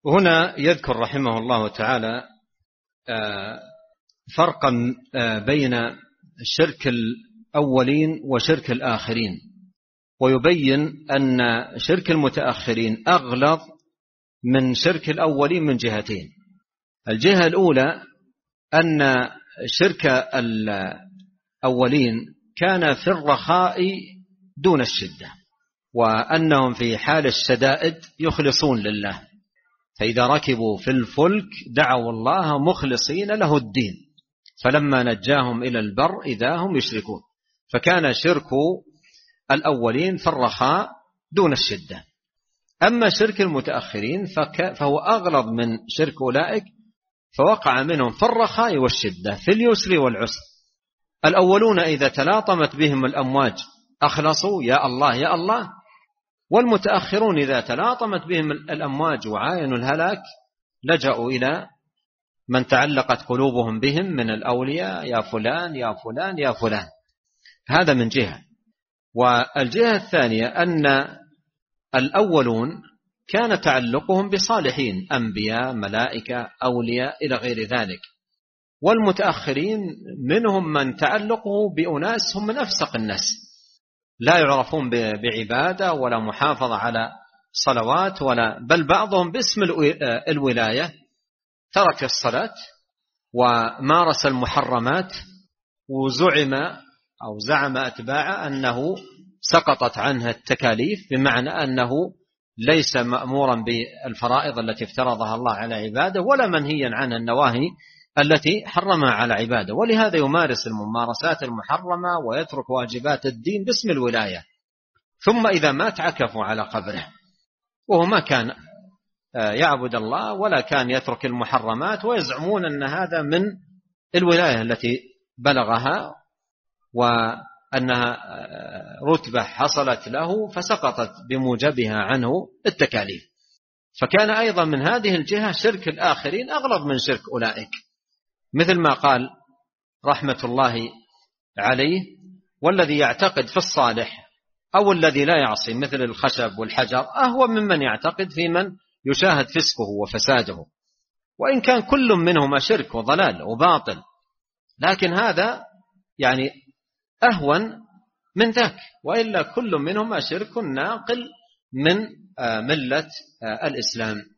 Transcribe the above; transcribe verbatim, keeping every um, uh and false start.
هنا يذكر رحمه الله تعالى فرقا بين الشرك الأولين وشرك الآخرين، ويبين أن شرك المتأخرين أغلظ من شرك الأولين من جهتين. الجهة الأولى أن شرك الأولين كان في الرخاء دون الشدة، وأنهم في حال الشدائد يخلصون لله، فإذا ركبوا في الفلك دعوا الله مخلصين له الدين، فلما نجاهم إلى البر إذا هم يشركون. فكان شرك الأولين في الرخاء دون الشدة. أما شرك المتأخرين فهو أغلظ من شرك أولئك، فوقع منهم في الرخاء والشدة، في اليسر والعسر. الأولون إذا تلاطمت بهم الأمواج أخلصوا يا الله يا الله، والمتأخرون إذا تلاطمت بهم الأمواج وعاينوا الهلاك لجأوا إلى من تعلقت قلوبهم بهم من الأولياء، يا فلان يا فلان يا فلان. هذا من جهة. والجهة الثانية أن الأولون كان تعلقهم بصالحين، أنبياء ملائكة أولياء إلى غير ذلك، والمتأخرين منهم من تعلقه بأناس هم من أفسق الناس، لا يعرفون بعبادة ولا محافظة على صلوات، ولا بل بعضهم باسم الولاية ترك الصلاة ومارس المحرمات، وزعم أو زعم أتباعه أنه سقطت عنه التكاليف، بمعنى أنه ليس مأمورا بالفرائض التي افترضها الله على عباده، ولا منهيا عن النواهي التي حرمها على عباده، ولهذا يمارس الممارسات المحرمة ويترك واجبات الدين باسم الولاية. ثم إذا مات عكفوا على قبره، وهو ما كان يعبد الله ولا كان يترك المحرمات، ويزعمون أن هذا من الولاية التي بلغها، وأنها رتبة حصلت له فسقطت بموجبها عنه التكاليف. فكان أيضا من هذه الجهة شرك الآخرين أغلظ من شرك أولئك، مثل ما قال رحمة الله عليه: والذي يعتقد في الصالح أو الذي لا يعصي مثل الخشب والحجر أهو ممن يعتقد في من يشاهد فسقه وفساده، وإن كان كل منهما شرك وضلال وباطل، لكن هذا يعني أهون من ذاك، وإلا كل منهما شرك ناقل من ملة الإسلام.